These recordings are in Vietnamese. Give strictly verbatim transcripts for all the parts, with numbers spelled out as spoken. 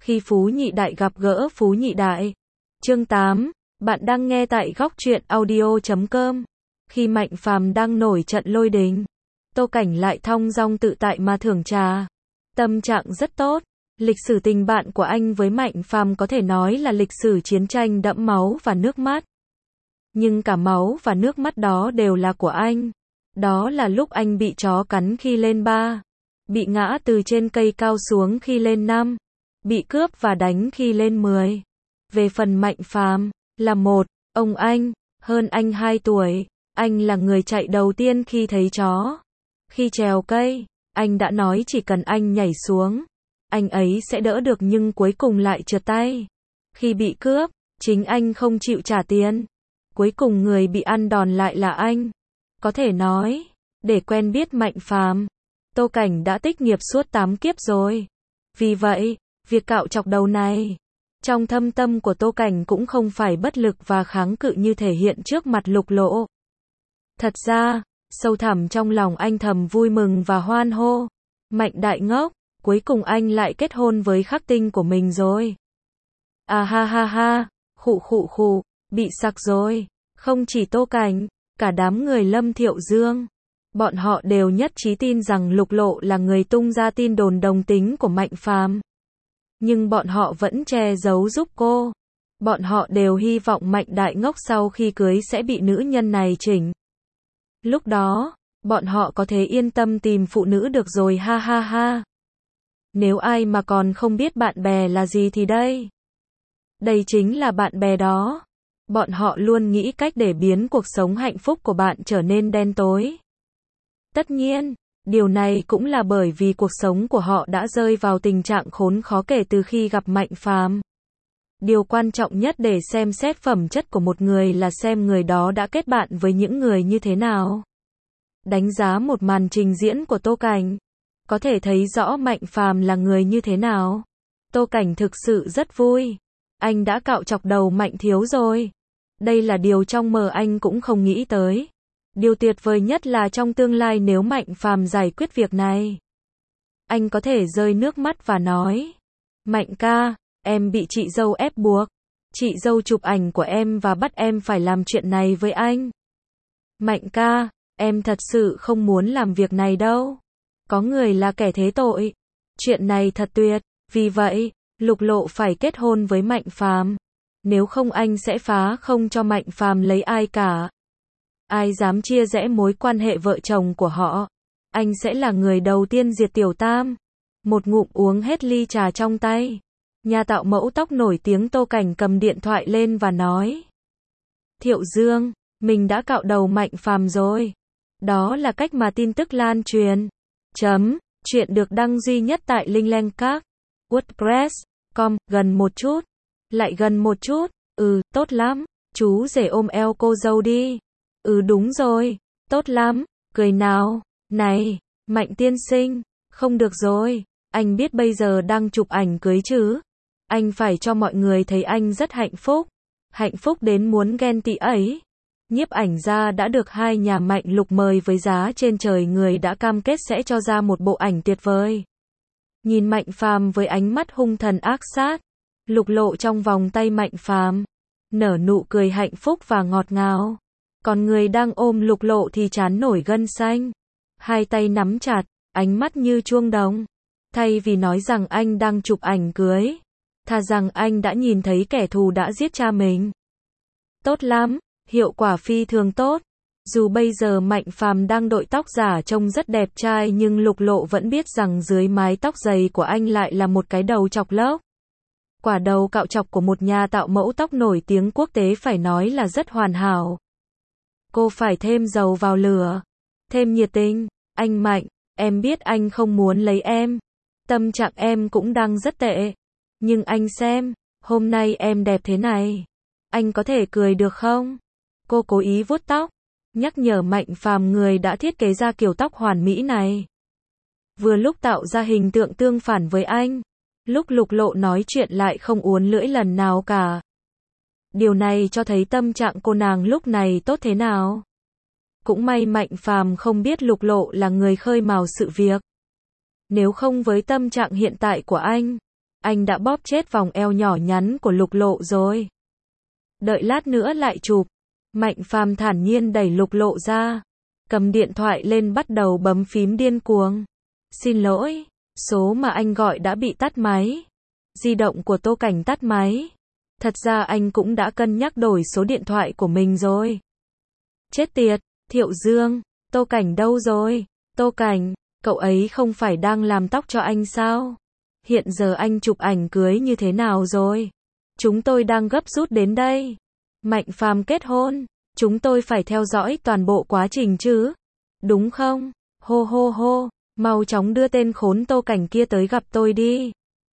Khi Phú Nhị Đại gặp gỡ Phú Nhị Đại. Chương tám, bạn đang nghe tại góc truyện audio chấm com. Khi Mạnh Phàm đang nổi trận lôi đình, Tô Cảnh lại thong dong tự tại mà thưởng trà. Tâm trạng rất tốt. Lịch sử tình bạn của anh với Mạnh Phàm có thể nói là lịch sử chiến tranh đẫm máu và nước mắt. Nhưng cả máu và nước mắt đó đều là của anh. Đó là lúc anh bị chó cắn khi lên ba, bị ngã từ trên cây cao xuống khi lên năm, bị cướp và đánh khi lên mười. Về phần Mạnh Phàm, là một, ông anh, hơn anh hai tuổi, anh là người chạy đầu tiên khi thấy chó. Khi trèo cây, anh đã nói chỉ cần anh nhảy xuống, anh ấy sẽ đỡ được nhưng cuối cùng lại trượt tay. Khi bị cướp, chính anh không chịu trả tiền. Cuối cùng người bị ăn đòn lại là anh. Có thể nói, để quen biết Mạnh Phàm, Tô Cảnh đã tích nghiệp suốt tám kiếp rồi. Vì vậy, việc cạo chọc đầu này, trong thâm tâm của Tô Cảnh cũng không phải bất lực và kháng cự như thể hiện trước mặt Lục Lộ. Thật ra, sâu thẳm trong lòng anh thầm vui mừng và hoan hô. Mạnh đại ngốc, cuối cùng anh lại kết hôn với khắc tinh của mình rồi. À ha ha ha, khụ khụ khụ, bị sặc rồi. Không chỉ Tô Cảnh, cả đám người Lâm Thiệu Dương, bọn họ đều nhất trí tin rằng Lục Lộ là người tung ra tin đồn đồng tính của Mạnh Phàm. Nhưng bọn họ vẫn che giấu giúp cô. Bọn họ đều hy vọng Mạnh đại ngốc sau khi cưới sẽ bị nữ nhân này chỉnh. Lúc đó, bọn họ có thể yên tâm tìm phụ nữ được rồi ha ha ha. Nếu ai mà còn không biết bạn bè là gì thì đây. Đây chính là bạn bè đó. Bọn họ luôn nghĩ cách để biến cuộc sống hạnh phúc của bạn trở nên đen tối. Tất nhiên, điều này cũng là bởi vì cuộc sống của họ đã rơi vào tình trạng khốn khó kể từ khi gặp Mạnh Phàm. Điều quan trọng nhất để xem xét phẩm chất của một người là xem người đó đã kết bạn với những người như thế nào. Đánh giá một màn trình diễn của Tô Cảnh, có thể thấy rõ Mạnh Phàm là người như thế nào. Tô Cảnh thực sự rất vui. Anh đã cạo chọc đầu Mạnh thiếu rồi. Đây là điều trong mơ anh cũng không nghĩ tới. Điều tuyệt vời nhất là trong tương lai nếu Mạnh Phàm giải quyết việc này, anh có thể rơi nước mắt và nói: Mạnh ca, em bị chị dâu ép buộc. Chị dâu chụp ảnh của em và bắt em phải làm chuyện này với anh. Mạnh ca, em thật sự không muốn làm việc này đâu. Có người là kẻ thế tội. Chuyện này thật tuyệt. Vì vậy, Lục Lộ phải kết hôn với Mạnh Phàm. Nếu không anh sẽ phá không cho Mạnh Phàm lấy ai cả. Ai dám chia rẽ mối quan hệ vợ chồng của họ, anh sẽ là người đầu tiên diệt Tiểu Tam. Một ngụm uống hết ly trà trong tay, nhà tạo mẫu tóc nổi tiếng Tô Cảnh cầm điện thoại lên và nói: Thiệu Dương, mình đã cạo đầu Mạnh Phàm rồi. Đó là cách mà tin tức lan truyền. Chấm, chuyện được đăng duy nhất tại Linh Leng Các, WordPress chấm com, gần một chút. Lại gần một chút, ừ, tốt lắm, chú rể ôm eo cô dâu đi. Ừ đúng rồi, tốt lắm, cười nào, này, Mạnh tiên sinh, không được rồi, anh biết bây giờ đang chụp ảnh cưới chứ. Anh phải cho mọi người thấy anh rất hạnh phúc, hạnh phúc đến muốn ghen tị ấy. Nhiếp ảnh gia đã được hai nhà Mạnh Lục mời với giá trên trời, người đã cam kết sẽ cho ra một bộ ảnh tuyệt vời. Nhìn Mạnh Phàm với ánh mắt hung thần ác sát, Lục Lộ trong vòng tay Mạnh Phàm, nở nụ cười hạnh phúc và ngọt ngào. Còn người đang ôm Lục Lộ thì trán nổi gân xanh, hai tay nắm chặt, ánh mắt như chuông đồng. Thay vì nói rằng anh đang chụp ảnh cưới, thà rằng anh đã nhìn thấy kẻ thù đã giết cha mình. Tốt lắm, hiệu quả phi thường tốt. Dù bây giờ Mạnh Phàm đang đội tóc giả trông rất đẹp trai nhưng Lục Lộ vẫn biết rằng dưới mái tóc dày của anh lại là một cái đầu chọc lốc. Quả đầu cạo chọc của một nhà tạo mẫu tóc nổi tiếng quốc tế phải nói là rất hoàn hảo. Cô phải thêm dầu vào lửa, thêm nhiệt tình. Anh Mạnh, em biết anh không muốn lấy em. Tâm trạng em cũng đang rất tệ. Nhưng anh xem, hôm nay em đẹp thế này. Anh có thể cười được không? Cô cố ý vuốt tóc, nhắc nhở Mạnh Phàm người đã thiết kế ra kiểu tóc hoàn mỹ này. Vừa lúc tạo ra hình tượng tương phản với anh. Lúc Lục Lộ nói chuyện lại không uốn lưỡi lần nào cả. Điều này cho thấy tâm trạng cô nàng lúc này tốt thế nào. Cũng may Mạnh Phàm không biết Lục Lộ là người khơi mào sự việc. Nếu không với tâm trạng hiện tại của anh, anh đã bóp chết vòng eo nhỏ nhắn của Lục Lộ rồi. Đợi lát nữa lại chụp. Mạnh Phàm thản nhiên đẩy Lục Lộ ra, cầm điện thoại lên bắt đầu bấm phím điên cuồng. Xin lỗi, số mà anh gọi đã bị tắt máy. Di động của Tô Cảnh tắt máy. Thật ra anh cũng đã cân nhắc đổi số điện thoại của mình rồi. Chết tiệt, Thiệu Dương, Tô Cảnh đâu rồi? Tô Cảnh, cậu ấy không phải đang làm tóc cho anh sao? Hiện giờ anh chụp ảnh cưới như thế nào rồi? Chúng tôi đang gấp rút đến đây. Mạnh Phàm kết hôn, chúng tôi phải theo dõi toàn bộ quá trình chứ? Đúng không? Hô hô hô, mau chóng đưa tên khốn Tô Cảnh kia tới gặp tôi đi.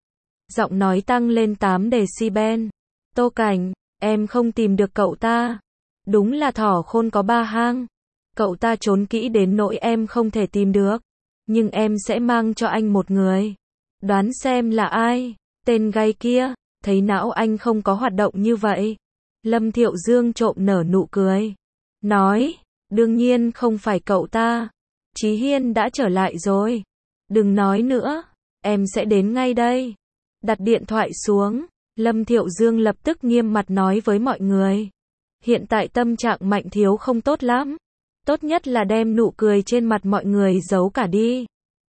Giọng nói tăng lên tám decibel. Tô Cảnh, em không tìm được cậu ta. Đúng là thỏ khôn có ba hang. Cậu ta trốn kỹ đến nỗi em không thể tìm được. Nhưng em sẽ mang cho anh một người. Đoán xem là ai? Tên gay kia. Thấy não anh không có hoạt động như vậy. Lâm Thiệu Dương trộm nở nụ cười. Nói, đương nhiên không phải cậu ta. Chí Hiên đã trở lại rồi. Đừng nói nữa. Em sẽ đến ngay đây. Đặt điện thoại xuống. Lâm Thiệu Dương lập tức nghiêm mặt nói với mọi người. Hiện tại tâm trạng Mạnh Thiếu không tốt lắm. Tốt nhất là đem nụ cười trên mặt mọi người giấu cả đi.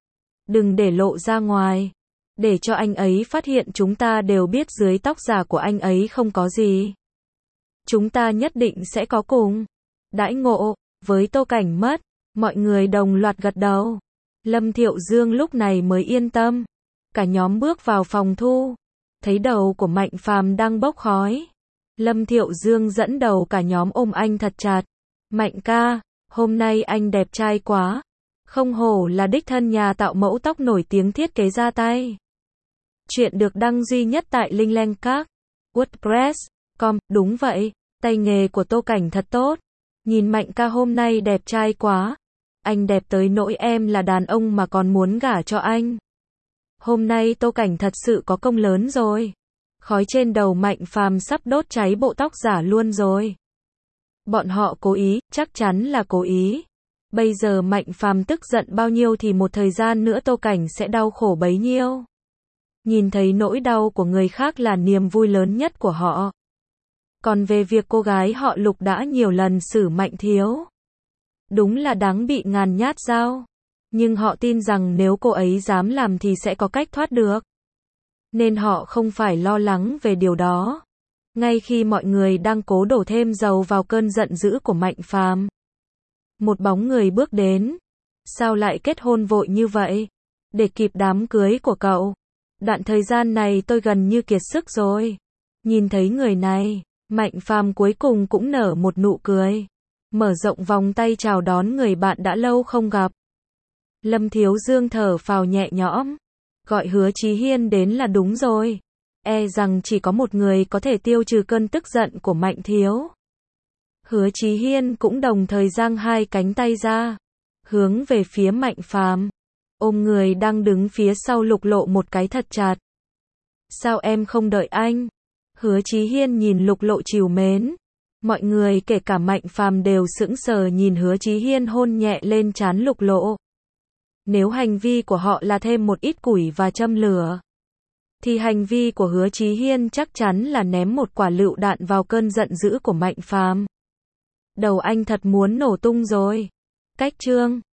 Đừng để lộ ra ngoài. Để cho anh ấy phát hiện chúng ta đều biết dưới tóc giả của anh ấy không có gì. Chúng ta nhất định sẽ có cùng đãi ngộ với Tô Cảnh mất. Mọi người đồng loạt gật đầu. Lâm Thiệu Dương lúc này mới yên tâm. Cả nhóm bước vào phòng thu. Thấy đầu của Mạnh Phàm đang bốc khói. Lâm Thiệu Dương dẫn đầu cả nhóm ôm anh thật chặt. Mạnh ca, hôm nay anh đẹp trai quá. Không hổ là đích thân nhà tạo mẫu tóc nổi tiếng thiết kế ra tay. Chuyện được đăng duy nhất tại Linh Leng Các, WordPress chấm com. Đúng vậy, tay nghề của Tô Cảnh thật tốt. Nhìn Mạnh ca hôm nay đẹp trai quá. Anh đẹp tới nỗi em là đàn ông mà còn muốn gả cho anh. Hôm nay Tô Cảnh thật sự có công lớn rồi. Khói trên đầu Mạnh Phàm sắp đốt cháy bộ tóc giả luôn rồi. Bọn họ cố ý, chắc chắn là cố ý. Bây giờ Mạnh Phàm tức giận bao nhiêu thì một thời gian nữa Tô Cảnh sẽ đau khổ bấy nhiêu. Nhìn thấy nỗi đau của người khác là niềm vui lớn nhất của họ. Còn về việc cô gái họ Lục đã nhiều lần xử Mạnh Thiếu. Đúng là đáng bị ngàn nhát dao. Nhưng họ tin rằng nếu cô ấy dám làm thì sẽ có cách thoát được. Nên họ không phải lo lắng về điều đó. Ngay khi mọi người đang cố đổ thêm dầu vào cơn giận dữ của Mạnh Phàm, một bóng người bước đến. Sao lại kết hôn vội như vậy? Để kịp đám cưới của cậu. Đoạn thời gian này tôi gần như kiệt sức rồi. Nhìn thấy người này, Mạnh Phàm cuối cùng cũng nở một nụ cười. Mở rộng vòng tay chào đón người bạn đã lâu không gặp. Lâm Thiếu Dương thở phào nhẹ nhõm. Gọi Hứa Chí Hiên đến là đúng rồi. E rằng chỉ có một người có thể tiêu trừ cơn tức giận của Mạnh Thiếu. Hứa Chí Hiên cũng đồng thời giang hai cánh tay ra, hướng về phía Mạnh Phàm, ôm người đang đứng phía sau Lục Lộ một cái thật chặt. Sao em không đợi anh? Hứa Chí Hiên nhìn Lục Lộ trìu mến. Mọi người kể cả Mạnh Phàm đều sững sờ nhìn Hứa Chí Hiên hôn nhẹ lên trán Lục Lộ. Nếu hành vi của họ là thêm một ít củi và châm lửa, thì hành vi của Hứa Chí Hiên chắc chắn là ném một quả lựu đạn vào cơn giận dữ của Mạnh Phàm. Đầu anh thật muốn nổ tung rồi. Cách chương